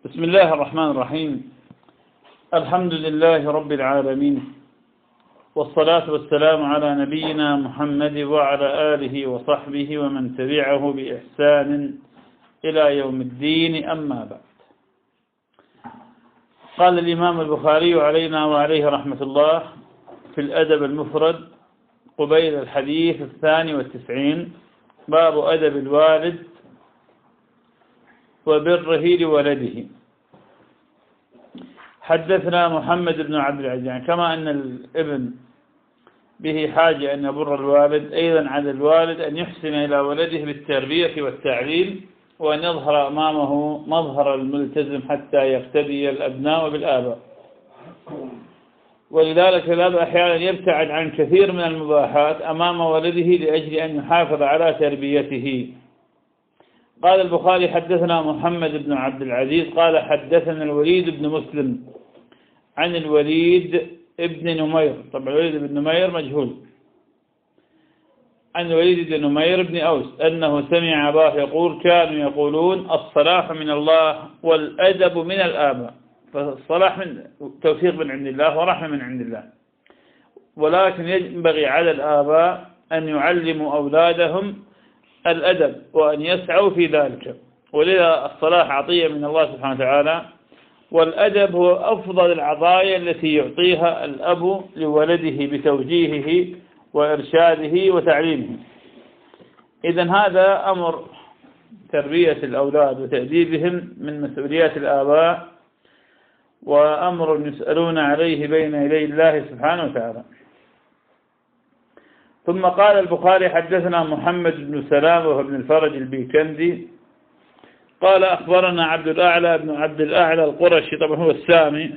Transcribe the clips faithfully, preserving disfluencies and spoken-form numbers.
بسم الله الرحمن الرحيم. الحمد لله رب العالمين، والصلاة والسلام على نبينا محمد وعلى آله وصحبه ومن تبعه بإحسان إلى يوم الدين، أما بعد. قال الإمام البخاري علينا وعليه رحمة الله في الأدب المفرد قبيل الحديث الثاني والتسعين: باب أدب الوالد وبره لولده. حدثنا محمد بن عبد العزيز، يعني كما أن الابن به حاجة أن يبر الوالد، أيضا على الوالد أن يحسن إلى ولده بالتربية والتعليم، وأن يظهر أمامه مظهر الملتزم حتى يقتدي الأبناء بالآباء. ولذلك الأب أحيانا يبتعد عن كثير من المباحات أمام ولده لأجل أن يحافظ على تربيته. قال البخاري: حدثنا محمد بن عبد العزيز قال حدثنا الوليد بن مسلم عن الوليد ابن نمير. طبعا الوليد بن نمير مجهول. عن الوليد بن نمير بن أوس أنه سمع أباه يقول: كانوا يقولون الصلاح من الله والأدب من الآباء. فالصلاح من توفيق من عند الله ورحمة من عند الله، ولكن ينبغي على الآباء أن يعلموا أولادهم الأدب وأن يسعوا في ذلك. ولذا الصلاح عطية من الله سبحانه وتعالى، والأدب هو أفضل العطايا التي يعطيها الأب لولده بتوجيهه وإرشاده وتعليمه. إذن هذا أمر تربية الأولاد وتأديبهم من مسؤوليات الآباء، وأمر يسألون عليه بين يدي الله سبحانه وتعالى. ثم قال البخاري: حدثنا محمد بن سلام وهو ابن الفرج البيكندي قال أخبرنا عبد الأعلى بن عبد الأعلى القرشي، طبعا هو السامي،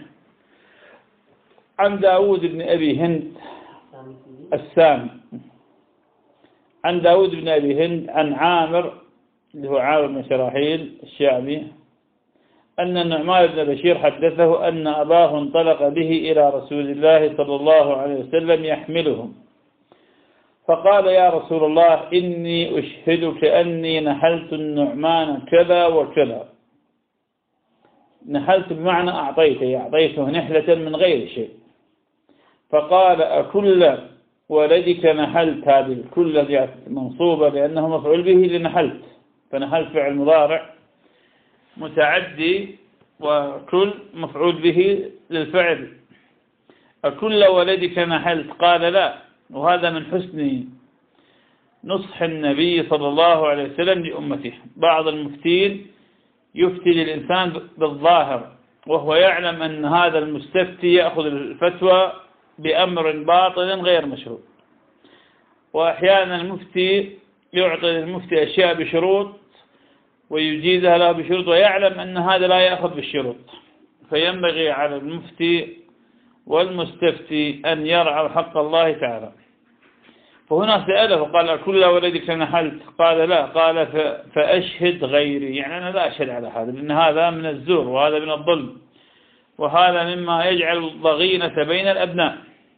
عن داود بن أبي هند السامي، عن داود بن أبي هند عن عامر اللي هو عامر بن شراحيل الشعبي أن النعمان بن بشير حدثه أن أباه انطلق به إلى رسول الله صلى الله عليه وسلم يحملهم، فقال: يا رسول الله، إني أشهدك أني نحلت النعمان كذا وكذا. نحلت بمعنى أعطيته، أعطيته نحلة من غير شيء. فقال: أكل ولدك نحلت؟ هذه الكل منصوبة لأنه مفعول به لنحلت، فنحلت فعل مضارع متعدي، وكل مفعول به للفعل. أكل ولدك نحلت؟ قال: لا. وهذا من حسن نصح النبي صلى الله عليه وسلم لأمته. بعض المفتين يفتي للإنسان بالظاهر وهو يعلم أن هذا المستفتي يأخذ الفتوى بأمر باطل غير مشروع، وأحيانا المفتي يعطي المفتي أشياء بشروط ويجيزها له بشروط، ويعلم أن هذا لا يأخذ بالشروط. فينبغي على المفتي والمستفتي أن يرعوا حق الله تعالى. فهنا سأله قال: أكل ولدك نحلت؟ قال: لا. قال: فأشهد غيري، يعني أنا لا أشهد على هذا، لأن هذا من الزور وهذا من الظلم، وهذا مما يجعل الضغينة بين الأبناء.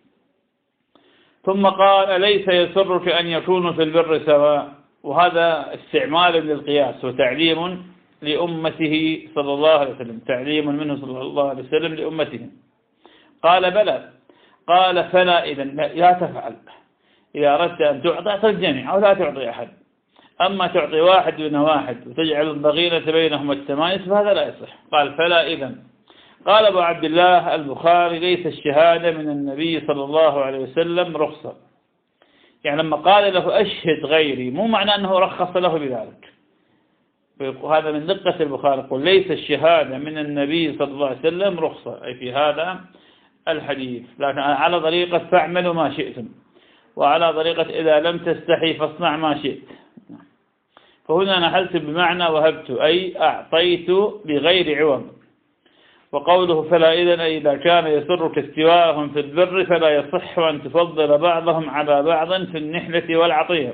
ثم قال: أليس يسرك أن يكونوا في البر سواء؟ وهذا استعمال للقياس وتعليم لأمته صلى الله عليه وسلم، تعليم منه صلى الله عليه وسلم لأمته. قال: بلى. قال: فلا إذن لا تفعل. إذا أردت أن تعطي أعطي الجميع أو لا تعطي أحد، أما تعطي واحد دون واحد وتجعل الضغينة بينهم التمايز فهذا لا يصح. قال: فلا إذن. قال أبو عبد الله البخاري: ليس الشهادة من النبي صلى الله عليه وسلم رخصة. يعني لما قال له أشهد غيري مو معنى أنه رخص له بذلك. هذا من دقة البخاري، يقول: ليس الشهادة من النبي صلى الله عليه وسلم رخصة، أي في هذا الحديث، لكن على طريقة فاعملوا ما شئتم، وعلى طريقة إذا لم تستحي فاصنع ما شئت. فهنا نحلت بمعنى وهبت، أي أعطيت بغير عوض. وقوله فلا إذن، أي إذا كان يسرك استواءهم في البر فلا يصح أن تفضل بعضهم على بعض في النحلة والعطية.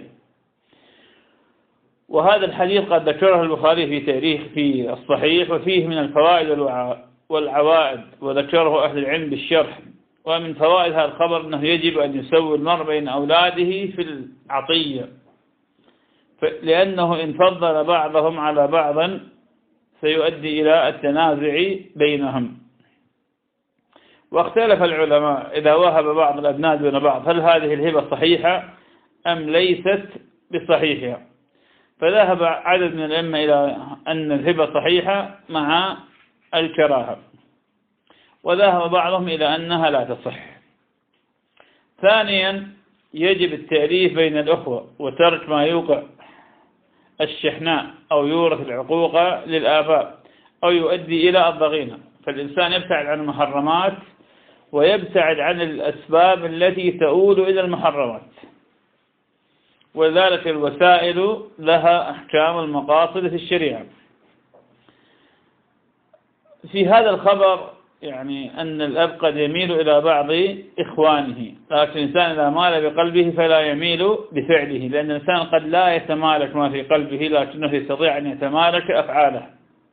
وهذا الحديث قد ذكره البخاري في تاريخ في الصحيح، وفيه من الفوائد والعوائد، وذكره أهل العلم بالشرح. ومن فوائد هذا الخبر أنه يجب أن يسوي المرء بين أولاده في العطية، لأنه إن فضل بعضهم على بعض سيؤدي إلى التنازع بينهم. واختلف العلماء إذا وهب بعض الأبناء دون بعض هل هذه الهبة صحيحة أم ليست بصحيحة، فذهب عدد من الأئمة إلى أن الهبة صحيحة مع الكراهة، وذهب بعضهم إلى أنها لا تصح. ثانيا يجب التأليف بين الأخوة وترك ما يوقع الشحناء أو يورث العقوق للآباء أو يؤدي إلى الضغينة، فالإنسان يبتعد عن المحرمات ويبتعد عن الأسباب التي تؤول إلى المحرمات، وذلك الوسائل لها أحكام المقاصد في الشريعة. في هذا الخبر يعني أن الأب قد يميل إلى بعض إخوانه، لكن الإنسان إذا مال بقلبه فلا يميل بفعله، لأن الإنسان قد لا يتمالك ما في قلبه لكنه يستطيع أن يتمالك أفعاله.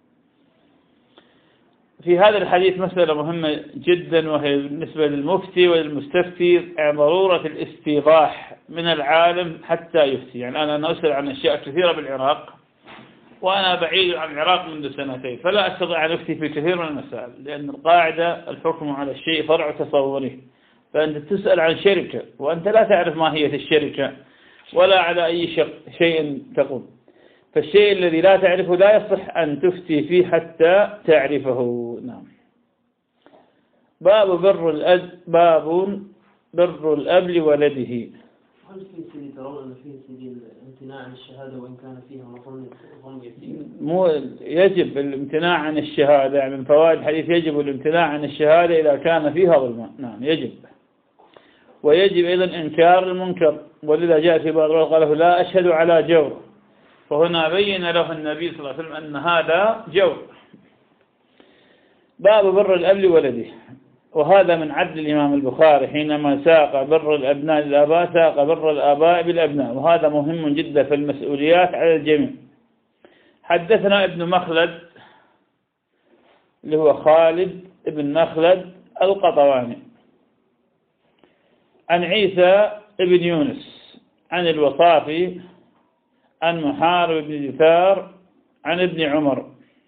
في هذا الحديث مسألة مهمة جدا، وهي بالنسبة للمفتي والمستفتي ضرورة الاستيضاح من العالم حتى يفتي. يعني أنا أنا أسأل عن أشياء كثيرة بالعراق وأنا بعيد عن العراق منذ سنتين، فلا أستطيع أن أفتي في كثير من المسائل، لأن القاعدة الحكم على الشيء فرع تصوره. فأنت تسأل عن شركة وأنت لا تعرف ماهية الشركة ولا على أي شيء تقوم، فالشيء الذي لا تعرفه لا يصح أن تفتي فيه حتى تعرفه. نعم. باب بر الأب باب بر الأب لولده. هل في سبيل ترون أن فيه سبيل الامتناع عن الشهادة وإن كان فيها مظن يتيم؟ مو يجب الامتناع عن الشهادة، يعني من فوائد الحديث يجب الامتناع عن الشهادة إذا كان فيها ظلم. نعم يجب. ويجب أيضا إنكار المنكر، ولذا جاء في بعض الروايات قال لا أشهد على جور، فهنا بين له النبي صلى الله عليه وسلم أن هذا جور. باب بر الأب لولده، وهذا من عدل الإمام البخاري حينما ساق بر الأبناء للآباء ساق بر الآباء بالأبناء، وهذا مهم جدا في المسؤوليات على الجميع. حدثنا ابن مخلد اللي هو خالد ابن مخلد القطواني عن عيسى ابن يونس عن الوصافي عن محارب بن دثار عن ابن عمر.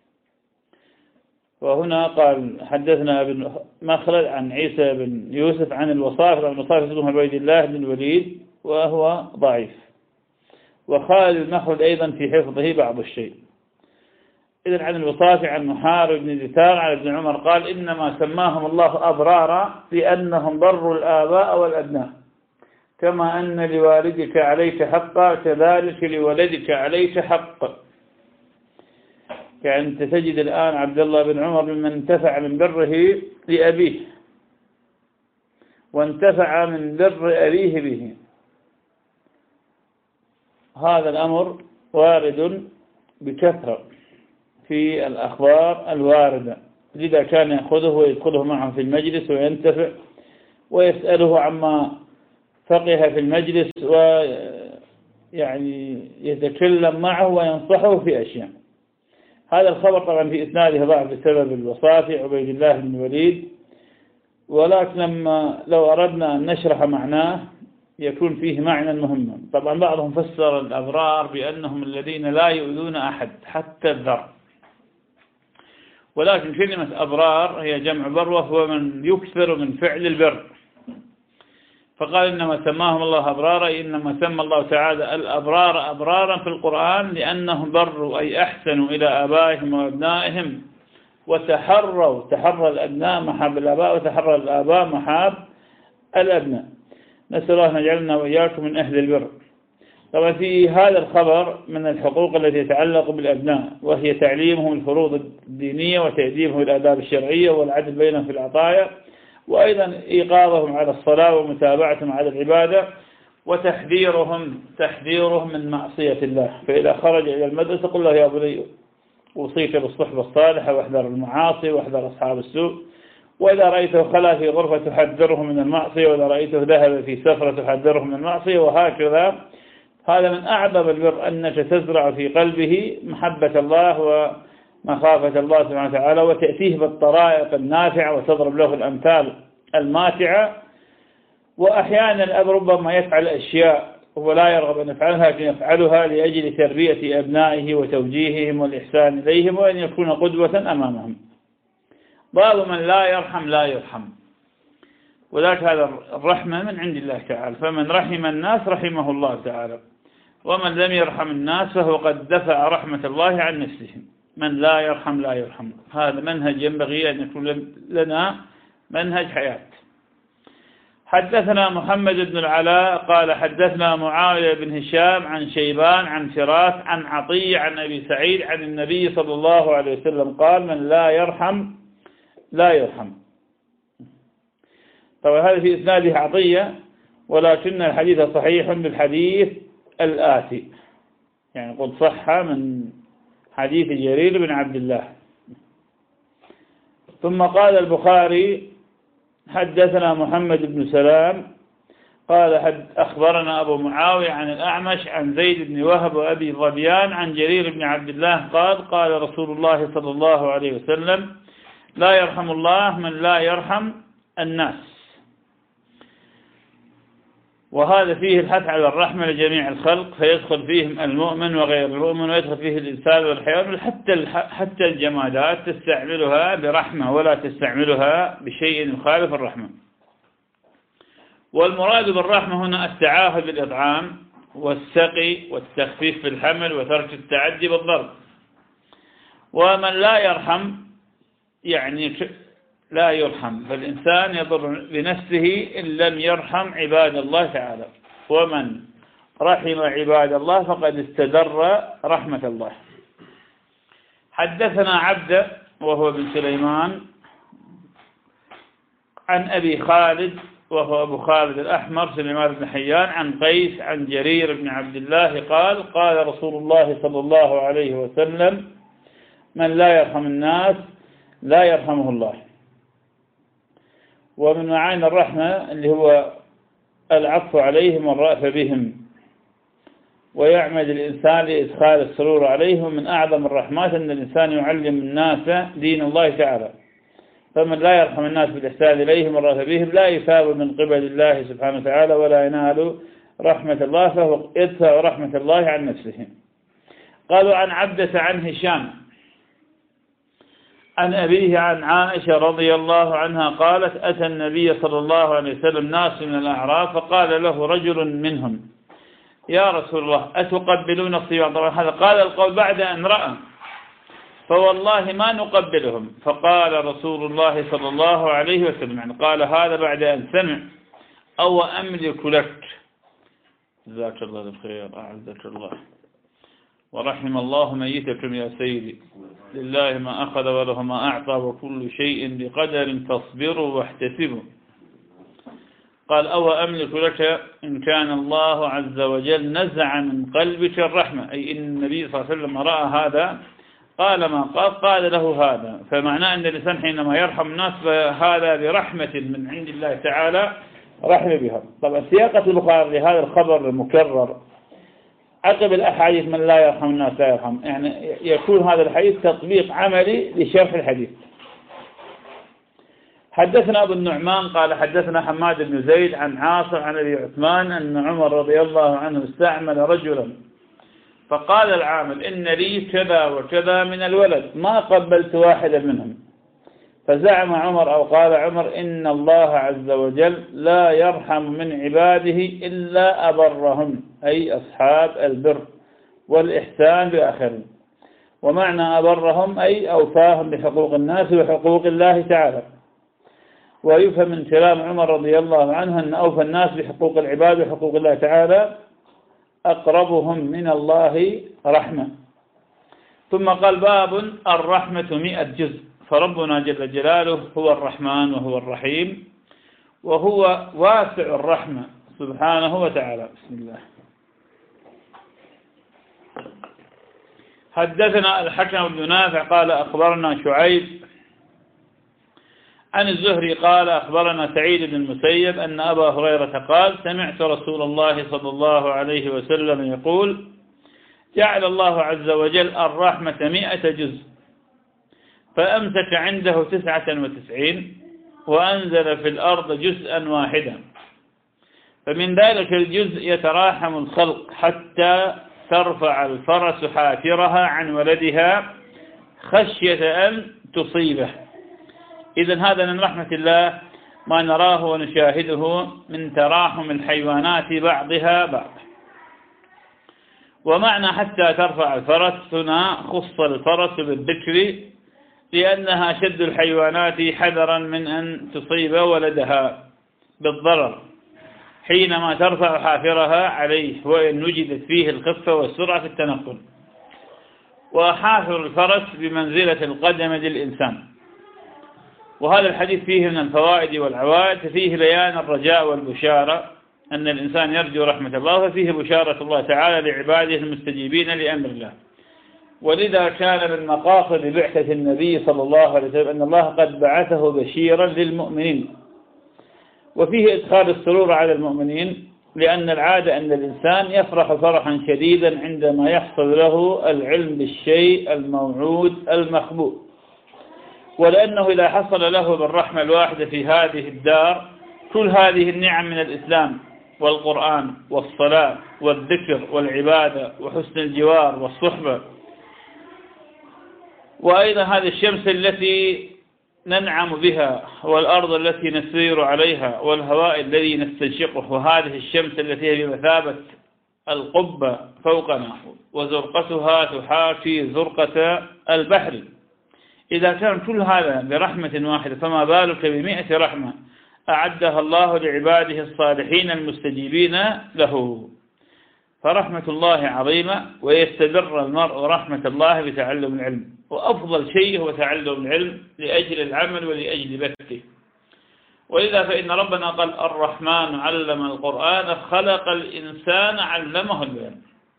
وهنا قال حدثنا ابن مخلد عن عيسى بن يوسف عن الوصافي عن الوصافي اسمه عبيد الله بن الوليد وهو ضعيف، وخالد بن مخلد أيضا في حفظه بعض الشيء. إذن عن الوصافي عن محارب بن دثار عن ابن عمر قال إنما سماهم الله أبرارا لأنهم بروا الآباء والأبناء، كما أن لوالدك عليك حقا كذلك لولدك عليك حق. يعني أنت تجد الآن عبد الله بن عمر ممن انتفع من بره لأبيه وانتفع من بر أبيه به. هذا الأمر وارد بكثرة في الأخبار الواردة، لذا كان يأخذه ويدخله معه في المجلس وينتفع ويسأله عما فقه في المجلس ويعني يتكلم معه وينصحه في أشياء. هذا الخبر طبعا في إسناده ضعف بسبب الوصافي عبيد الله بن الوليد، ولكن لما لو أردنا أن نشرح معناه يكون فيه معنى مهما. طبعا بعضهم فسر الأبرار بأنهم الذين لا يؤذون أحد حتى الذر، ولكن كلمة أبرار هي جمع بر وهو من يكثر من فعل البر، فقال إنما سماهم الله أبرارا، إنما سمى الله تعالى الأبرار أبرارا في القرآن لأنهم بروا أي أحسنوا إلى آبائهم وأبنائهم وتحروا، تحرى الأبناء محاب الآباء وتحرى الآباء محاب الأبناء. نسأل الله أن يجعلنا وإياكم من أهل البر. طبعا في هذا الخبر من الحقوق التي تتعلق بالأبناء، وهي تعليمهم الفروض الدينية وتأديبهم الآداب الشرعية والعدل بينهم في العطايا، وأيضا إيقاظهم على الصلاة ومتابعتهم على العبادة، وتحذيرهم تحذيرهم من معصية الله. فإذا خرج إلى المدرسة قل له يا بني أوصيك بالصحبة الصالحة واحذر المعاصي واحذر أصحاب السوء، وإذا رأيته خلا في غرفة تحذره من المعصية، وإذا رأيته ذهب في سفرة تحذره من المعصية، وهكذا. هذا من أعظم البر أنك تزرع في قلبه محبة الله ومخافة الله سبحانه وتعالى، وتأتيه بالطرائق النافعة وتضرب له الأمثال الماتعة. وأحيانا الأب ربما يفعل أشياء هو لا يرغب أن يفعلها لكن يفعلها لأجل تربية أبنائه وتوجيههم والإحسان إليهم وأن يكون قدوة أمامهم. باب من لا يرحم لا يرحم، وذلك هذا الرحمة من عند الله تعالى، فمن رحم الناس رحمه الله تعالى، ومن لم يرحم الناس فهو قد دفع رحمة الله عن نفسه. من لا يرحم لا يرحم، هذا منهج ينبغي أن يكون لنا منهج حياة. حدثنا محمد بن العلاء قال حدثنا معاوية بن هشام عن شيبان عن فراس عن عطية عن أبي سعيد عن النبي صلى الله عليه وسلم قال من لا يرحم لا يرحم. طبعا هذا في إسناده عطية، ولكن الحديث صحيح بالحديث الآتي، يعني قد صح من حديث جرير بن عبد الله. ظم قال البخاري حدثنا محمد بن سلام قال حد أخبرنا أبو معاوية عن الأعمش عن زيد بن وهب وأبي ظبيان عن جرير بن عبد الله قال قال رسول الله صلى الله عليه وسلم لا يرحم الله من لا يرحم الناس. وهذا فيه الحث على الرحمة لجميع الخلق، فيدخل فيهم المؤمن وغير المؤمن، ويدخل فيه الإنسان والحيوان، حتى حتى الجمادات تستعملها برحمة ولا تستعملها بشيء يخالف الرحمة. والمراد بالرحمة هنا التعاهد بالإطعام والسقي والتخفيف في الحمل وترك التعدي بالضرب. ومن لا يرحم يعني لا يرحم، فالإنسان يضر بنفسه إن لم يرحم عباد الله تعالى، ومن رحم عباد الله فقد استدر رحمة الله. حدثنا عبد وهو بن سليمان عن أبي خالد وهو أبو خالد الأحمر سليمان بن حيان عن قيس عن جرير بن عبد الله قال قال رسول الله صلى الله عليه وسلم من لا يرحم الناس لا يرحمه الله. ومن معاني الرحمة اللي هو العفو عليهم والرأفة بهم، ويعمد الإنسان لإدخال السرور عليهم. من أعظم الرحمات أن الإنسان يعلم الناس دين الله تعالى، فمن لا يرحم الناس بالإحسان إليهم والرأفة بهم لا يثاب من قبل الله سبحانه وتعالى ولا ينال رحمة الله، فهو يدفع رحمة الله عن نفسه. قالوا عن عبدة عن هشام عن أبيه عن عائشة رضي الله عنها قالت أتى النبي صلى الله عليه وسلم ناس من الأعراب فقال له رجل منهم يا رسول الله أتقبلون الصبيان؟ طبعا هذا قال القول بعد أن رأى، فوالله ما نقبلهم. فقال رسول الله صلى الله عليه وسلم، يعني قال هذا بعد أن سمع أو أملك لك، جزاك الله الخير أعزك الله، ورحم الله ميتكم يا سيدي، لله ما أخذ وله ما أعطى وكل شيء بقدر فاصبروا واحتسبوا. قال أو أملك لك إن كان الله عز وجل نزع من قلبك الرحمة، أي إن النبي صلى الله عليه وسلم رأى هذا قال ما قال قال له هذا، فمعناه أن الإنسان حينما يرحم الناس فهذا برحمة من عند الله تعالى رحمة بها. طبعا سياقة البخاري لهذا الخبر المكرر عقب الأحاديث من لا يرحم الناس لا يرحم، يعني يكون هذا الحديث تطبيق عملي لشرح الحديث. حدثنا أبو النعمان قال حدثنا حماد بن زيد عن عاصم عن أبي عثمان أن عمر رضي الله عنه استعمل رجلا فقال العامل إن لي كذا وكذا من الولد ما قبلت واحدا منهم، فزعم عمر أو قال عمر إن الله عز وجل لا يرحم من عباده إلا أبرهم، أي أصحاب البر والإحسان بآخرين. ومعنى أبرهم أي أوفاهم بحقوق الناس وحقوق الله تعالى. ويفهم من كلام عمر رضي الله عنه أن أوفى الناس بحقوق العباد وحقوق الله تعالى أقربهم من الله رحمة. ثم قال باب الرحمة مئة جزء، فربنا جل جلاله هو الرحمن وهو الرحيم وهو واسع الرحمة سبحانه وتعالى. بسم الله. حدثنا الحكم بن نافع قال أخبرنا شعيب عن الزهري قال أخبرنا سعيد بن المسيب أن أبا هريرة قال سمعت رسول الله صلى الله عليه وسلم يقول جعل الله عز وجل الرحمة مئة جزء فأمسك عنده تسعة وتسعين وأنزل في الأرض جزءا واحدا، فمن ذلك الجزء يتراحم الخلق حتى ترفع الفرس حافرها عن ولدها خشية أن تصيبه. إذن هذا من رحمة الله ما نراه ونشاهده من تراحم الحيوانات بعضها بعض. ومعنى حتى ترفع الفرس هنا خص الفرس بالذكر لأنها شد الحيوانات حذرا من أن تصيب ولدها بالضرر حينما ترفع حافرها عليه، وإن وجدت فيه الخفة والسرعة في التنقل. وحافر الفرس بمنزلة القدم للإنسان. وهذا الحديث فيه من الفوائد والعوائد، فيه بيان الرجاء والبشارة أن الإنسان يرجو رحمة الله، ففيه بشارة الله تعالى لعباده المستجيبين لأمر الله. ولذا كان من مقاصد بعثة النبي صلى الله عليه وسلم أن الله قد بعثه بشيرا للمؤمنين، وفيه إدخال السرور على المؤمنين، لأن العادة أن الإنسان يفرح فرحا شديدا عندما يحصل له العلم بالشيء الموعود المخبوء، ولأنه إذا حصل له بالرحمة الواحدة في هذه الدار كل هذه النعم من الإسلام والقرآن والصلاة والذكر والعبادة وحسن الجوار والصحبة، وأيضا هذه الشمس التي ننعم بها، والأرض التي نسير عليها، والهواء الذي نستنشقه، وهذه الشمس التي هي بمثابة القبة فوقنا وزرقتها تحاكي زرقة البحر. إذا كان كل هذا برحمة واحدة فما بالك بمئة رحمة أعدها الله لعباده الصالحين المستجيبين له. فرحمة الله عظيمة، ويستدر المرء رحمة الله بتعلم العلم، وأفضل شيء هو تعلم العلم لأجل العمل ولأجل بثه. ولذا فإن ربنا قال الرحمن علم القرآن خلق الإنسان علمه البيان.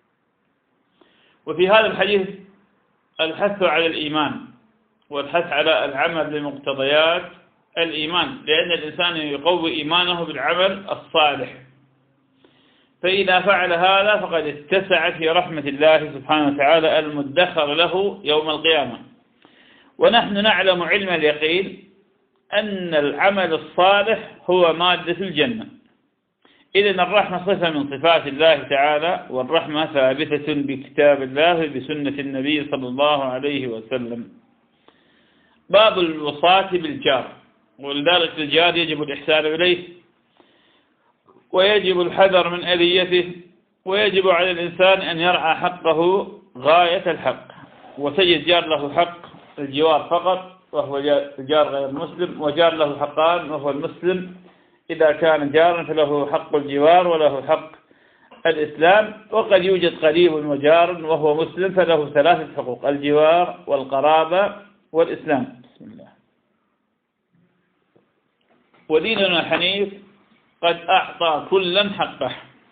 وفي هذا الحديث الحث على الإيمان والحث على العمل بمقتضيات الإيمان، لأن الإنسان يقوي إيمانه بالعمل الصالح، فإذا فعل هذا فقد اتسعت في رحمة الله سبحانه وتعالى المدخر له يوم القيامة. ونحن نعلم علم اليقين أن العمل الصالح هو مادة الجنة. إذن الرحمة صفة من صفات الله تعالى، والرحمة ثابتة بكتاب الله بسنة النبي صلى الله عليه وسلم. باب الوصاة بالجار، ولذلك الجار يجب الإحسان إليه، ويجب الحذر من أذيته، ويجب على الإنسان أن يرعى حقه غاية الحق. وتجد جار له حق الجوار فقط وهو جار غير مسلم، وجار له حقان وهو المسلم إذا كان جارا فله حق الجوار وله حق الإسلام. وقد يوجد قريب وجار وهو مسلم فله ثلاثة حقوق: الجوار والقرابة والإسلام. بسم الله. وديننا حنيف قد أعطى كلا حقه.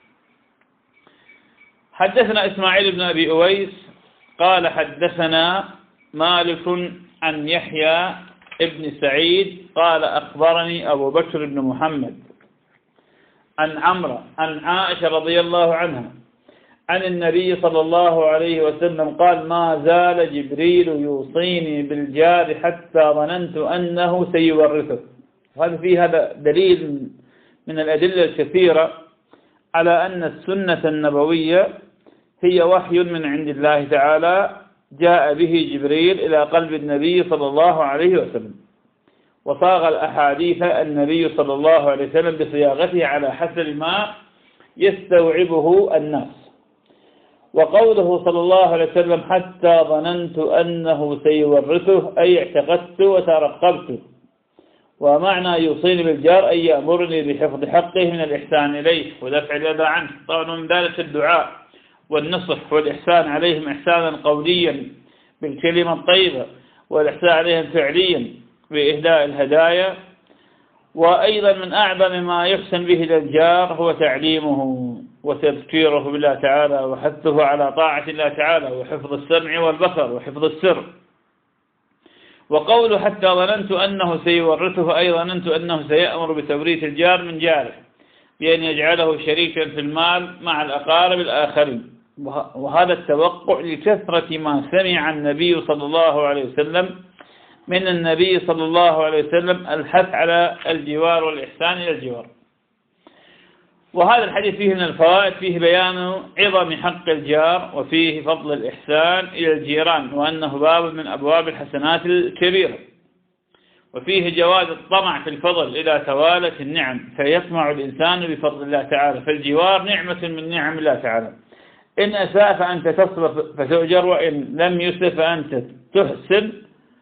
حدثنا إسماعيل بن أبي أويس قال حدثنا مالك عن يحيى ابن سعيد قال أخبرني أبو بكر بن محمد عن عمرو عن عائشة رضي الله عنها عن النبي صلى الله عليه وسلم قال: ما زال جبريل يوصيني بالجار حتى ظننت أنه سيورثه. وهذا فيه هذا دليل من الأدلة الكثيرة على أن السنة النبوية هي وحي من عند الله تعالى جاء به جبريل إلى قلب النبي صلى الله عليه وسلم، وصاغ الأحاديث النبي صلى الله عليه وسلم بصياغته على حسب ما يستوعبه الناس. وقوله صلى الله عليه وسلم حتى ظننت أنه سيورثه أي اعتقدت وترقبت. ومعنى يوصيني بالجار أي يأمرني بحفظ حقه من الإحسان إليه ودفع الأذى عنه. طبعا من ذلك الدعاء والنصح والإحسان عليهم إحسانا قوليا بالكلمة الطيبة، والإحسان عليهم فعليا بإهداء الهدايا. وأيضا من أعظم ما يحسن به للجار هو تعليمه وتذكيره بالله تعالى وحثه على طاعة الله تعالى وحفظ السمع والبصر وحفظ السر. وقوله حتى ظننت أنه سيورثه أي ظننت أنه سيأمر بتوريث الجار من جاره بأن يجعله شريكا في المال مع الأقارب الآخرين. وهذا التوقع لكثرة ما سمع النبي صلى الله عليه وسلم من النبي صلى الله عليه وسلم الحث على الجوار والإحسان إلى الجوار. وهذا الحديث فيه من الفوائد، فيه بيان عظم حق الجار، وفيه فضل الإحسان إلى الجيران، وأنه باب من أبواب الحسنات الكبيرة، وفيه جواز الطمع في الفضل إذا توالت النعم فيطمع الإنسان بفضل الله تعالى، فالجوار نعمة من نعم الله تعالى، إن أساء فأنت تصبر فتؤجر، وإن لم يسأ فأنت تحسن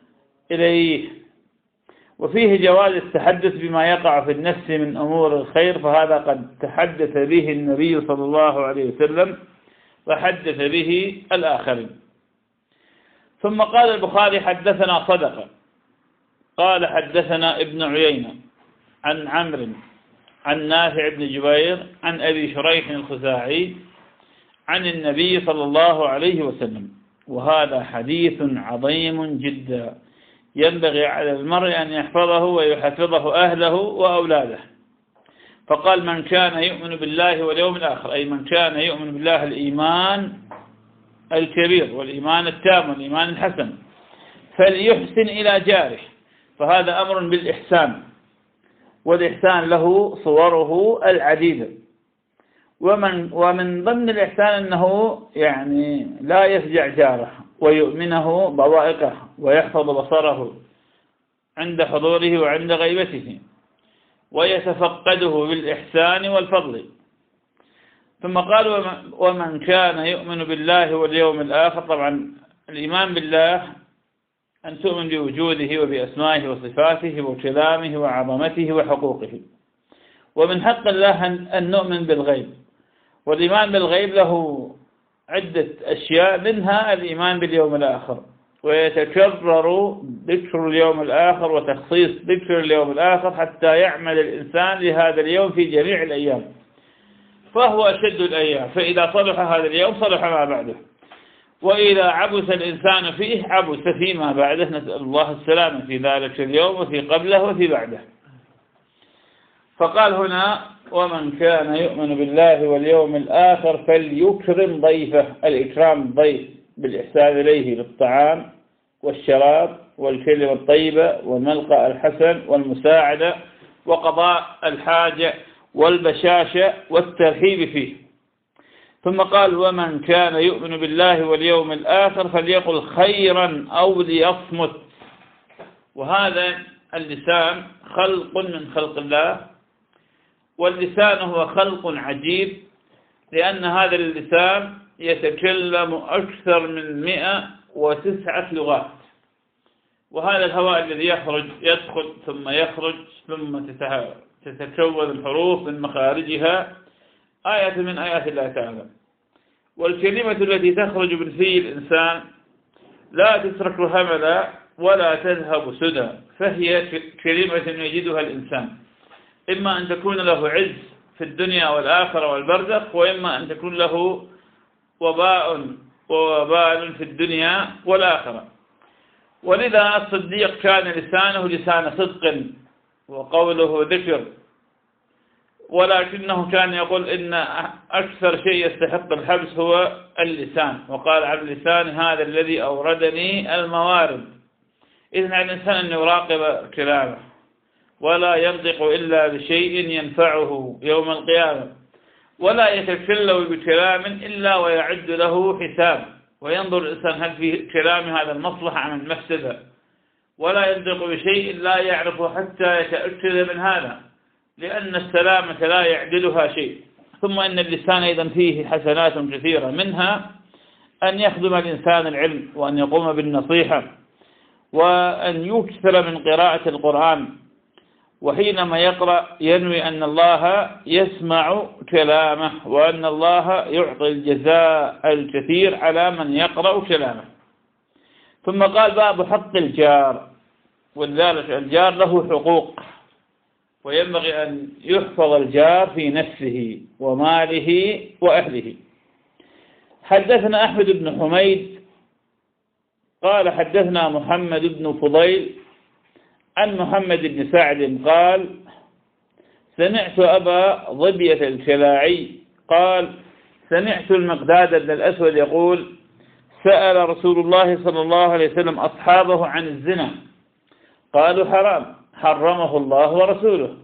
إليه. وفيه جواز التحدث بما يقع في النفس من أمور الخير، فهذا قد تحدث به النبي صلى الله عليه وسلم وحدث به الآخرين. ثم قال البخاري حدثنا صدقة قال حدثنا ابن عيينة عن عمرو عن نافع بن جبير عن أبي شريح الخزاعي عن النبي صلى الله عليه وسلم، وهذا حديث عظيم جدا ينبغي على المرء أن يحفظه ويحفظه أهله وأولاده. فقال من كان يؤمن بالله واليوم الآخر، أي من كان يؤمن بالله الإيمان الكبير والإيمان التام والإيمان الحسن، فليحسن إلى جاره، فهذا أمر بالإحسان، والإحسان له صوره العديدة، ومن ومن ضمن الإحسان أنه يعني لا يفجع جاره ويؤمنه بضائقه ويحفظ بصره عند حضوره وعند غيبته، ويتفقده بالإحسان والفضل. ثم قال ومن كان يؤمن بالله واليوم الآخر، طبعا الإيمان بالله أن تؤمن بوجوده وبأسمائه وصفاته وكلامه وعظمته وحقوقه، ومن حق الله أن نؤمن بالغيب، والإيمان بالغيب له عدة أشياء، منها الإيمان باليوم الآخر، ويتكرر ذكر اليوم الآخر وتخصيص ذكر اليوم الآخر حتى يعمل الإنسان لهذا اليوم في جميع الأيام، فهو أشد الأيام، فإذا صلح هذا اليوم صلح ما بعده، وإذا عبث الإنسان فيه عبث فيما بعده، نسأل الله السلامة في ذلك اليوم وفي قبله وفي بعده. فقال هنا ومن كان يؤمن بالله واليوم الآخر فليكرم ضيفه، الإكرام ضيف بالإحسان إليه بالطعام والشراب والكلمة الطيبة والملقى الحسن والمساعدة وقضاء الحاجة والبشاشة والترحيب فيه. ثم قال ومن كان يؤمن بالله واليوم الآخر فليقل خيرا أو ليصمت، وهذا اللسان خلق من خلق الله، واللسان هو خلق عجيب، لأن هذا اللسان يتكلم أكثر من مئة وتسعة لغات، وهذا الهواء الذي يخرج يدخل ثم يخرج ثم تتكون الحروف من مخارجها آية من آيات الله تعالى. والكلمة التي تخرج من في الإنسان لا تترك هملا ولا تذهب سدى، فهي كلمة يجدها الإنسان، إما أن تكون له عز في الدنيا والآخرة والبرزخ، وإما أن تكون له وباء ووبال في الدنيا والآخرة. ولذا الصديق كان لسانه لسان صدق وقوله ذكر، ولكنه كان يقول إن أكثر شيء يستحق الحبس هو اللسان، وقال عن اللسان هذا الذي أوردني الموارد. إذن على الإنسان أن يراقب كلامه ولا ينطق إلا بشيء ينفعه يوم القيامة، ولا يتكلم بكلام إلا ويعد له حساب، وينظر الإنسان هل في كلام هذا المصلحة عن المفسدة، ولا ينطق بشيء لا يعرفه حتى يتأكد من هذا، لأن السلامة لا يعدلها شيء. ثم إن اللسان أيضا فيه حسنات كثيرة، منها أن يخدم الإنسان العلم، وأن يقوم بالنصيحة، وأن يكثر من قراءة القرآن، وحينما يقرأ ينوي أن الله يسمع كلامه، وأن الله يعطي الجزاء الكثير على من يقرأ كلامه. ثم قال باب حق الجار، ولذلك الجار له حقوق، وينبغي أن يحفظ الجار في نفسه وماله وأهله. حدثنا أحمد بن حميد قال حدثنا محمد بن فضيل عن محمد بن سعد قال سمعت أبا ظبية الكلاعي قال سمعت المقداد بن الأسود يقول سأل رسول الله صلى الله عليه وسلم أصحابه عن الزنا، قالوا حرام حرمه الله ورسوله،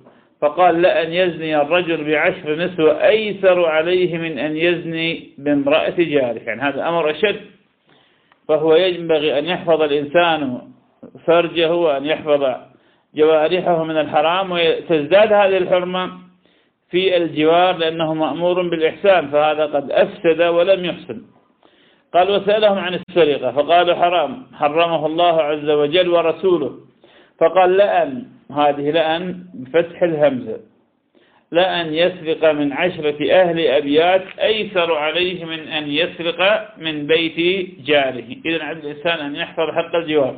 فقال لأن يزني الرجل بعشر نسوة أيسر عليه من أن يزني بامرأة جاره، يعني هذا أمر أشد. فهو ينبغي أن يحفظ الإنسان فرجه وأن يحفظ جوارحه من الحرام، وتزداد هذه الحرمة في الجوار لأنه مأمور بالإحسان، فهذا قد أفسد ولم يحسن. قال وسألهم عن السرقة فقالوا حرام حرمه الله عز وجل ورسوله. فقال لأن، هذه لأن بفتح الهمزة، لأن يسرق من عشرة أهل أبيات أيسر عليه من أن يسرق من بيت جاره. إذن على الإنسان أن يحفظ حق الجوار.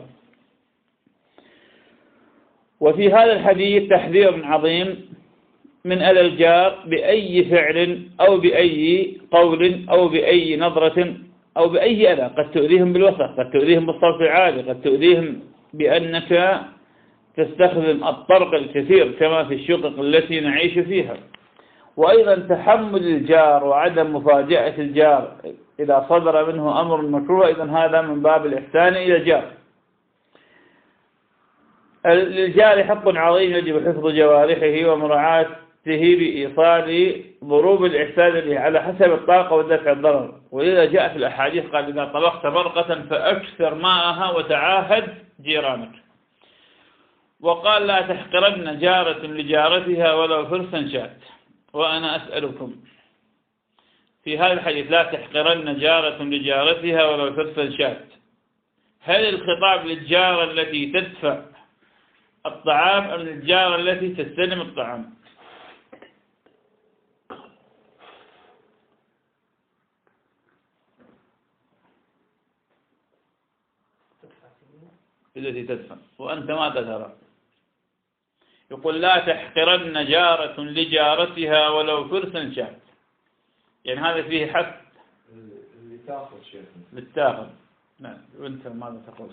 وفي هذا الحديث تحذير عظيم من أذى الجار بأي فعل أو بأي قول أو بأي نظرة أو بأي أذى. قد تؤذيهم بالوسخ، قد تؤذيهم بالصوت العالي، قد تؤذيهم بأنك تستخدم الطرق الكثير كما في الشقق التي نعيش فيها. وأيضا تحمل الجار وعدم مفاجأة الجار إذا صدر منه أمر مكروه، إذن هذا من باب الإحسان إلى الجار. للجار حق عظيم يجب حفظ جوارحه ومراعاته بإيصال ضروب الإحسان إليه على حسب الطاقة ودفع الضرر. ولذا جاء في الأحاديث قال إذا طبخت مرقة فأكثر ماءها وتعاهد جيرانك. وقال لا تحقرن جارة لجارتها ولو فرسا شات. وأنا أسألكم في هذا الحديث لا تحقرن جارة لجارتها ولو فرسا شات، هل الخطاب للجارة التي تدفع الطعام أم للجارة التي تستلم الطعام؟ التي تدفع. وأنت ماذا ترى؟ يقول لا تحقرن جارة لجارتها ولو فرسا شات، يعني هذا فيه حث اللي تاخذ شيء للتاخذ. نعم. وأنت ماذا تقول؟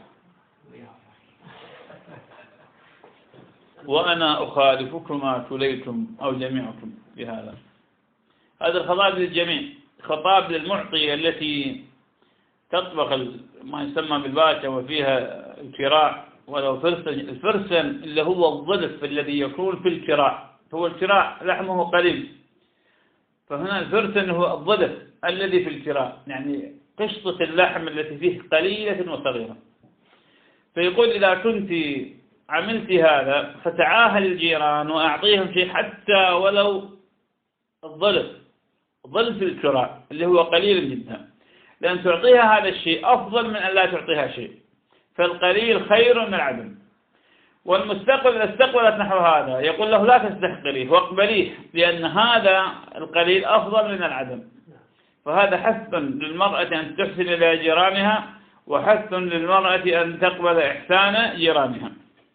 وأنا أخالفكما كليتم أو جميعكم بهذا. هذا الخطاب للجميع، خطاب للمعطية التي تطبخ ما يسمى بالباشا وفيها الكراع ولو فرسا. الفرسن اللي هو الظلف الذي يكون في الكراع، هو الكراع لحمه قليل، فهنا الفرسن هو الظلف الذي في الكراع، يعني قشطة اللحم التي فيه قليلة وصغيرة. فيقول إذا كنت عملت هذا فتعاهل الجيران وأعطيهم شيء حتى ولو الظلف، ظلف الكراع اللي هو قليل جدا، لأن تعطيها هذا الشيء أفضل من أن لا تعطيها شيء، فالقليل خير من العدم. والمستقبل إذا استقبلت نحو هذا يقول له لا تستحقريه واقبليه، لأن هذا القليل أفضل من العدم. فهذا حث للمرأة أن تحسن إلى جيرانها، وحث للمرأة أن تقبل إحسان جيرانها.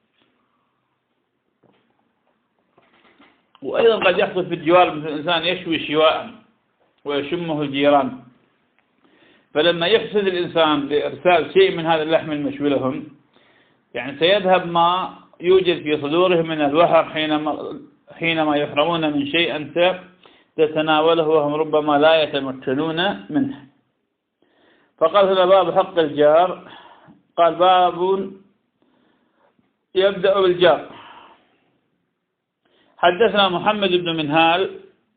وأيضا قد يحصل في الجوار مثل الإنسان يشوي شواء ويشمه الجيران، فلما يحسد الإنسان لإرسال شيء من هذا اللحم المشوي لهم، يعني سيذهب ما يوجد في صدورهم من الوحر حينما حينما يحرمون من شيء أنت تتناوله وهم ربما لا يتمكنون منه. فقال هنا باب حق الجار. قال باب يبدأ بالجار. حدثنا محمد بن منهال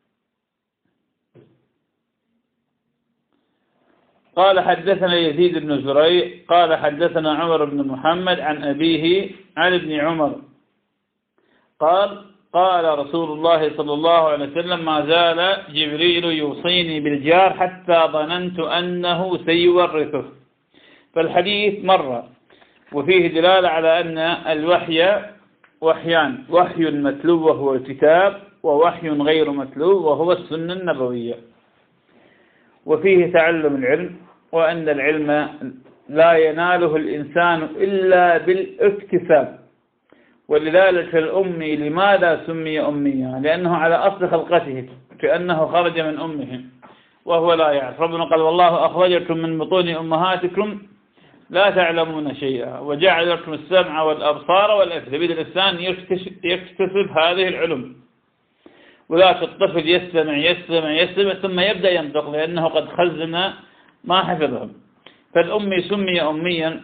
قال حدثنا يزيد بن زريع قال حدثنا عمر بن محمد عن أبيه عن ابن عمر قال قال رسول الله صلى الله عليه وسلم ما زال جبريل يوصيني بالجار حتى ظننت أنه سيورثه. فالحديث مرة وفيه دلالة على أن الوحي وحيان، وحي متلو وهو الكتاب، ووحي غير متلو وهو السنة النبوية. وفيه تعلم العلم، وأن العلم لا يناله الإنسان إلا بالاكتساب. ولذلك الأمي لماذا سمي أميا؟ لأنه على أصل خلقته كأنه خرج من أمه وهو لا يعرف. ربنا قال والله أخرجكم من بطون أمهاتكم لا تعلمون شيئا وجعل لكم السمع والأبصار والأفئدة. بدأ الإنسان يكتسب هذه العلوم. وذاك الطفل يستمع يستمع يستمع ثم يبدأ ينطق لأنه قد خزن ما حفظهم. فالأمي سمي أميا،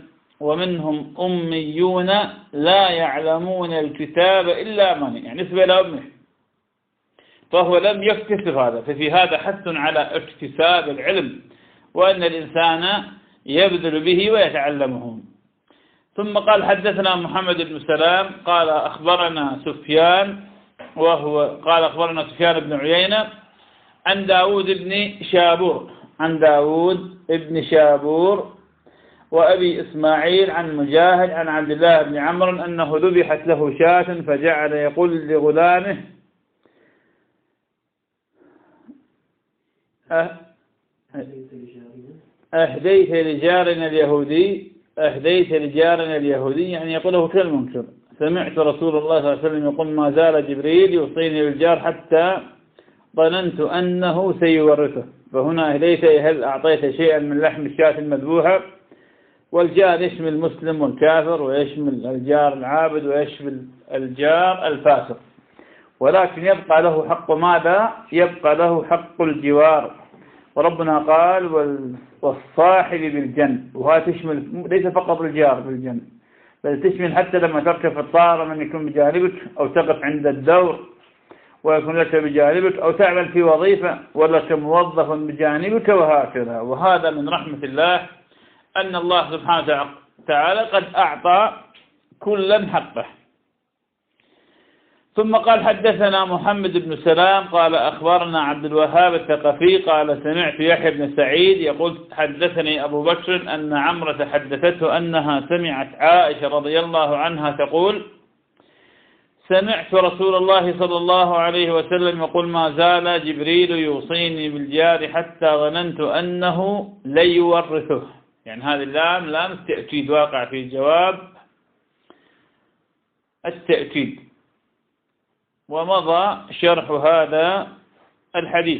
ومنهم أميون لا يعلمون الكتاب إلا من، يعني نسبة إلى أمه فهو لم يكتسب هذا. ففي هذا حث على اكتساب العلم، وأن الإنسان يبذل به ويتعلمه. ثم قال حدثنا محمد بن سلام قال أخبرنا سفيان وهو قال أخبرنا سفيان بن عيينة عن داود بن شابور عن داود بن شابور وأبي إسماعيل عن مجاهد عن عبد الله بن عمرو أنه ذبحت له شاة فجعل يقول لغلامه أهديت لجارنا اليهودي أهديت لجارنا اليهودي يعني يقوله كالمنكر. سمعت رسول الله صلى الله عليه وسلم يقول ما زال جبريل يوصيني بالجار حتى ظننت أنه سيورثه. فهنا أهديت هل أعطيت شيئا من لحم الشاة المذبوحة، والجار يشمل المسلم والكافر، ويشمل الجار العابد، ويشمل الجار الفاسق، ولكن يبقى له حق ماذا؟ يبقى له حق الجوار. وربنا قال والصاحب بالجنب، وهذا تشمل ليس فقط الجار بالجنب، بل تشمل حتى لما تركب في الطائرة من يكون بجانبك، أو تقف عند الدور ويكون لك بجانبك، أو تعمل في وظيفة ولك موظف بجانبك، وهكذا. وهذا من رحمة الله أن الله سبحانه وتعالى قد أعطى كلا حقه. ثم قال حدثنا محمد بن سلام قال أخبرنا عبد الوهاب الثقفي قال سمعت يحيى بن سعيد يقول حدثني أبو بكر أن عمرة حدثته أنها سمعت عائشة رضي الله عنها تقول سمعت رسول الله صلى الله عليه وسلم يقول ما زال جبريل يوصيني بالجار حتى ظننت أنه ليورثه. يعني هذه اللام لام التأكيد واقع في جواب التأكيد. ومضى شرح هذا الحديث.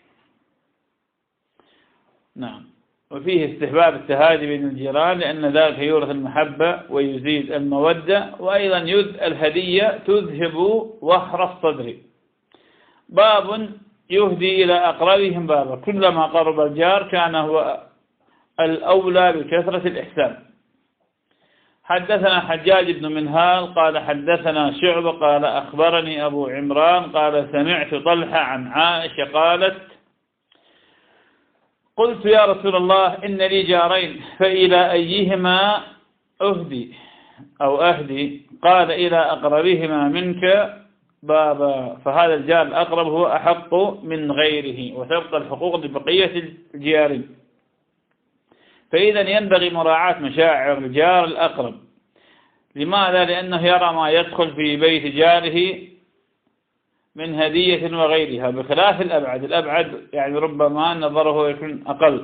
نعم. وفيه استحباب التهادي بين الجيران لأن ذلك يورث المحبة ويزيد المودة، وأيضا يد الهدية تذهب وحر الصدر. باب يهدي إلى أقربهم بابا، كلما قرب الجار كان هو الأولى بكثرة الإحسان. حدثنا حجاج بن منهال قال حدثنا شعبة قال أخبرني أبو عمران قال سمعت طلحة عن عائشة قالت قلت يا رسول الله إن لي جارين فإلى أيهما أهدي أو أهدي؟ قال إلى أقربهما منك بابا، فهذا الجار الأقرب هو أحق من غيره، وتبقى الحقوق لبقية الجيارين. فإذا ينبغي مراعاة مشاعر الجار الأقرب. لماذا؟ لأنه يرى ما يدخل في بيت جاره من هدية وغيرها، بخلاف الأبعد. الأبعد يعني ربما نظره يكون أقل،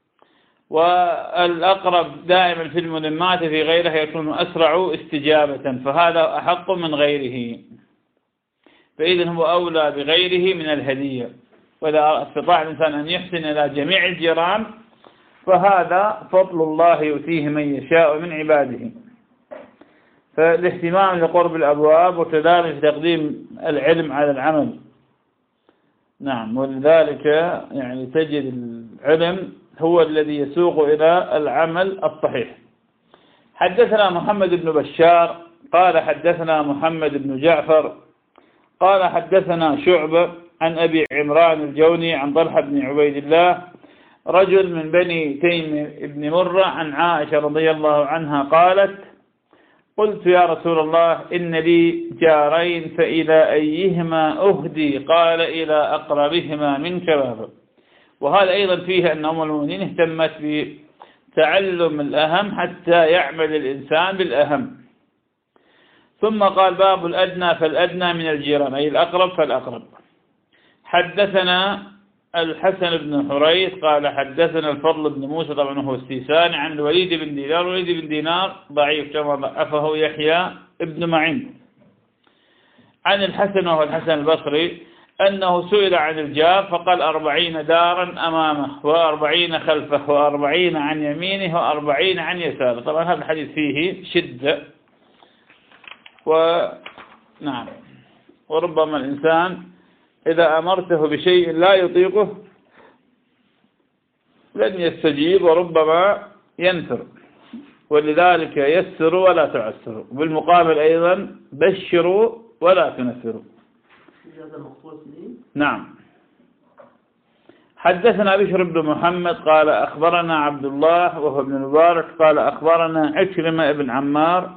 والأقرب دائما في الملمات في غيره يكون أسرع استجابة، فهذا أحق من غيره. فإذا هو أولى بغيره من الهدية. وإذا استطاع الإنسان أن يحسن إلى جميع الجيران فهذا فضل الله يؤتيه من يشاء من عباده. فالاهتمام لقرب الأبواب، وكذلك تقديم العلم على العمل. نعم. ولذلك يعني تجد العلم هو الذي يسوق إلى العمل الصحيح. حدثنا محمد بن بشار قال حدثنا محمد بن جعفر قال حدثنا شعبة عن أبي عمران الجوني عن طلحة بن عبيد الله رجل من بني تيم بن مرة عن عائشة رضي الله عنها قالت قلت يا رسول الله إن لي جارين فإلى أيهما أهدي؟ قال إلى أقربهما منك بابا. وهذا أيضا فيه أن أم المؤمنين اهتمت بتعلم الأهم حتى يعمل الإنسان بالأهم. ثم قال باب الأدنى فالأدنى من الجيران، أي الأقرب فالأقرب. حدثنا الحسن بن حريث قال حدثنا الفضل بن موسى طبعا هو السيساني عن الوليد بن دينار. الوليد بن دينار ضعيف كما ضعفه يحيى ابن معين. عن الحسن وهو الحسن البصري أنه سئل عن الجار فقال أربعين دارا أمامه وأربعين خلفه وأربعين عن يمينه وأربعين عن يساره. طبعا هذا الحديث فيه شدة، ونعم وربما الإنسان إذا أمرته بشيء لا يطيقه لن يستجيب وربما ينفر. ولذلك يسروا ولا تعسروا، بالمقابل أيضا بشروا ولا تنفروا. هذا مقصود سنين. نعم. حدثنا بشر بن محمد قال أخبرنا عبد الله وهو ابن المبارك قال أخبرنا عكرمة ابن عمار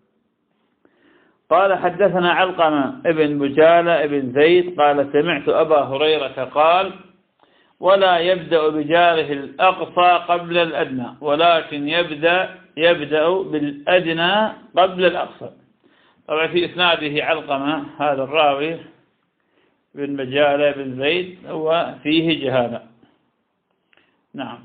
قال حدثنا علقمة ابن بجالة ابن زيد قال سمعت أبا هريرة قال ولا يبدأ بجاره الأقصى قبل الأدنى ولكن يبدأ يبدأ بالأدنى قبل الأقصى. طبعا في إسناده علقمة هذا الراوي بن بجالة بن زيد هو فيه جهالة. نعم.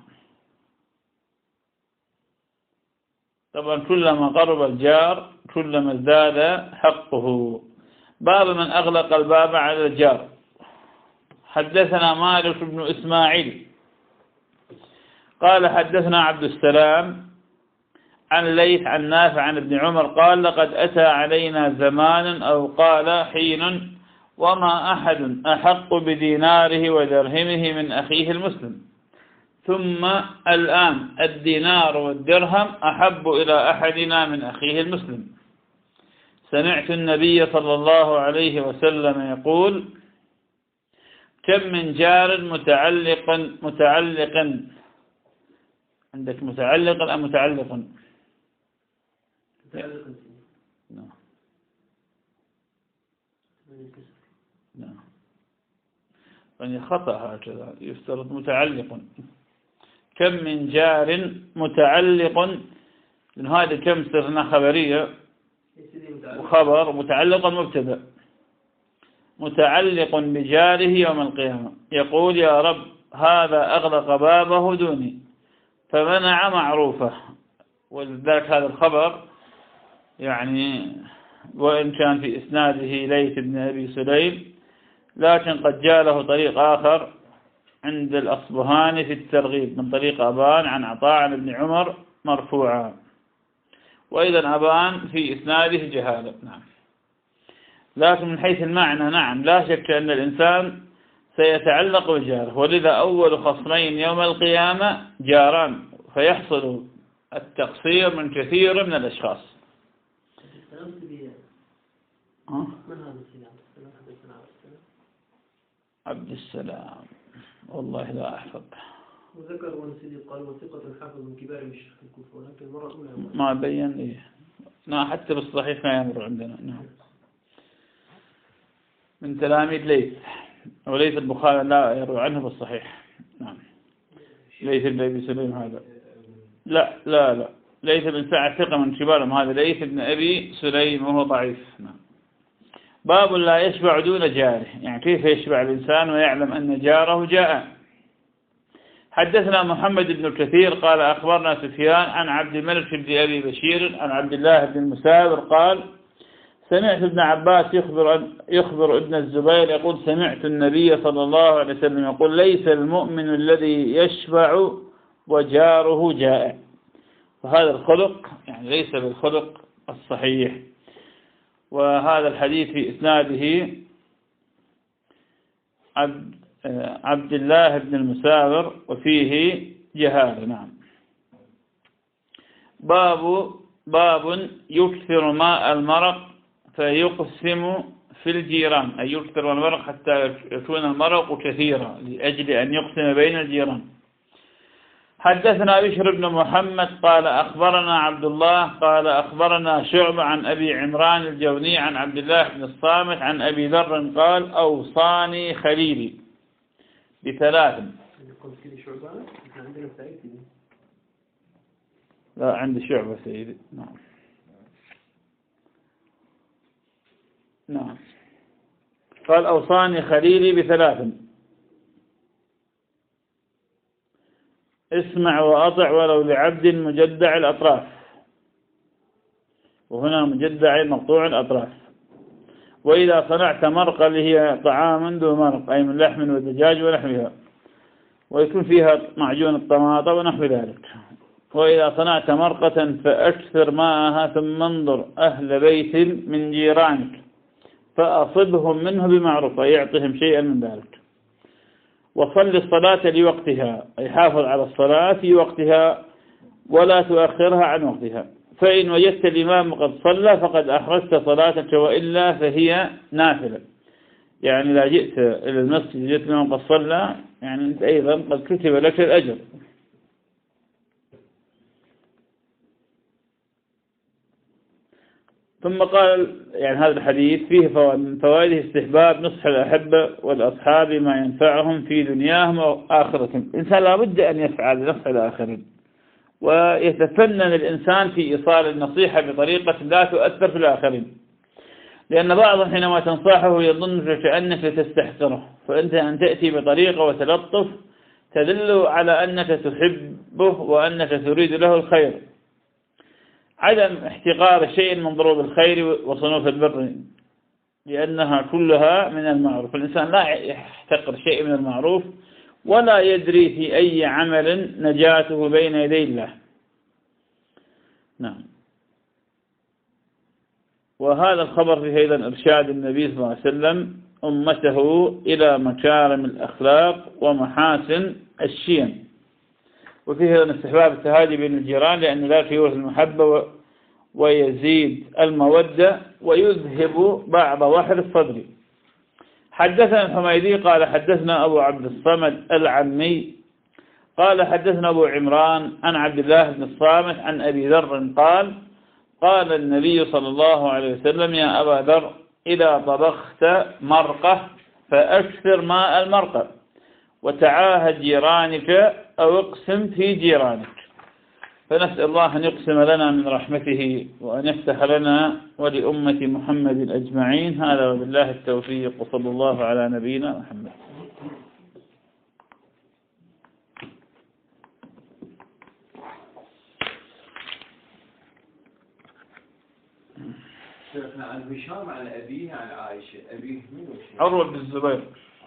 طبعا كلما قرب الجار كلما ازداد حقه. باب من أغلق الباب على الجار. حدثنا مالك بن إسماعيل قال حدثنا عبد السلام عن ليث عن نافع عن ابن عمر قال لقد أتى علينا زمان أو قال حين وما أحد أحق بديناره ودرهمه من أخيه المسلم ثم الآن الدينار والدرهم أحب إلى أحدنا من أخيه المسلم. سمعت النبي صلى الله عليه وسلم يقول كم من جار متعلق متعلق عندك متعلق أم متعلق؟ متعلق. نعم. نعم. يعني خطأ هكذا يفترض متعلق. كم من جار متعلق من هذه كم صرنا خبرية وخبر متعلق مبتدأ متعلق بجاره يوم القيامة يقول يا رب هذا أغلق بابه دوني فمنع معروفه. ولذلك هذا الخبر يعني وإن كان في إسناده ليث بن أبي سليم لكن قد جاء له طريق آخر عند الأصبهاني في الترغيب من طريق أبان عن عطاء عن ابن عمر مرفوعا. وإذا أبان في إسناده جهالة. نعم. لكن من حيث المعنى نعم لا شك أن الإنسان سيتعلق بجاره ولذا أول خصمين يوم القيامة جاران فيحصل التقصير من كثير من الأشخاص. من هذا السلام؟ عبد السلام والله لا أحفظ. وذكر ونسيدي قال وثقة الحافظ من كبار الشيخ الكوفة ولكن المرة الأولى ما بين لي. نعم حتى بالصحيح ما يمر عندنا. نعم. من تلاميذ ليث وليث البخاري لا يروي عنه بالصحيح. نعم. ليث بن أبي سليم هذا لا لا لا ليث بن سعد ثقة من كبارهم هذا ليث بن أبي سليم وهو ضعيف. نعم. باب لا يشبع دون جاره يعني كيف يشبع الإنسان ويعلم أن جاره جاء. حدثنا محمد بن كثير قال أخبرنا سفيان عن عبد الملك بن أبي بشير عن عبد الله بن المساور قال سمعت ابن عباس يخبر, يخبر ابن الزبير يقول سمعت النبي صلى الله عليه وسلم يقول ليس المؤمن الذي يشبع وجاره جائع. فهذا الخلق يعني ليس بالخلق الصحيح. وهذا الحديث في إسناده عبد, عبد الله بن المساور وفيه جهالة. نعم. باب باب يكثر ماء المرق فيقسم في الجيران أي يكثر المرق حتى يكون المرق كثيرا لأجل أن يقسم بين الجيران. حدثنا بشر بن محمد قال أخبرنا عبد الله قال أخبرنا شعبة عن أبي عمران الجوني عن عبد الله بن الصامت عن أبي ذر قال أوصاني خليلي بثلاث. لا عندي شعبة سيدي. نعم. نعم. قال أوصاني خليلي بثلاث اسمع وأطع ولو لعبد مجدع الأطراف وهنا مجدع مقطوع الأطراف. وإذا صنعت مرقة اللي هي طعام ذو مرق أي من لحم ودجاج ونحوها ويكون فيها معجون الطماطم ونحو ذلك. وإذا صنعت مرقة فأكثر ماءها ثم انظر أهل بيت من جيرانك فأصبهم منه بمعروف يعطهم شيئا من ذلك. وصل الصلاة لوقتها أي حافظ على الصلاة في وقتها ولا تؤخرها عن وقتها. فإن وجدت الإمام قد صلى فقد أحرزت صلاتك وإلا فهي نافلة. يعني إذا جئت إلى المسجد جئت من قد صلى يعني أنت أيضا قد كتب لك الأجر. ثم قال يعني هذا الحديث فيه فوائد، من فوائده استحباب نصح الأحبة والأصحاب ما ينفعهم في دنياهم وآخرتهم. الإنسان لابد أن يسعى لنصح الآخرين، ويتفنن الإنسان في إيصال النصيحة بطريقة لا تؤثر في الآخرين، لأن بعضهم حينما تنصحه يظن كأنك تستحقره، فأنت أن تأتي بطريقة وتلطف تدل على أنك تحبه وأنك تريد له الخير. عدم احتقار شيء من ضروب الخير وصنوف البر، لأنها كلها من المعروف. الإنسان لا يحتقر شيء من المعروف ولا يدري في أي عمل نجاته بين يدي الله. نعم. وهذا الخبر فيه أيضا إرشاد النبي صلى الله عليه وسلم أمته إلى مكارم الأخلاق ومحاسن الشيم، وفيه أيضا استحباب التهادي بين الجيران، لأن ذلك يورث المحبة ويزيد المودة ويذهب بعض وحر الصدر. حدثنا الحميدي قال حدثنا أبو عبد الصمد العمي قال حدثنا أبو عمران عن عبد الله بن الصامت عن أبي ذر قال قال النبي صلى الله عليه وسلم يا أبا ذر إذا طبخت مرقة فأكثر ماء المرقة وتعاهد جيرانك أو اقسم في جيرانك. فنسأل الله أن يقسم لنا من رحمته وأن يفتح لنا ولأمة محمد أجمعين. هذا وبالله التوفيق، وصلى الله على نبينا محمد. شيخنا عن هشام عن أبيه عن عائشة، أبيه من وشيخ؟ عروة بن الزبير.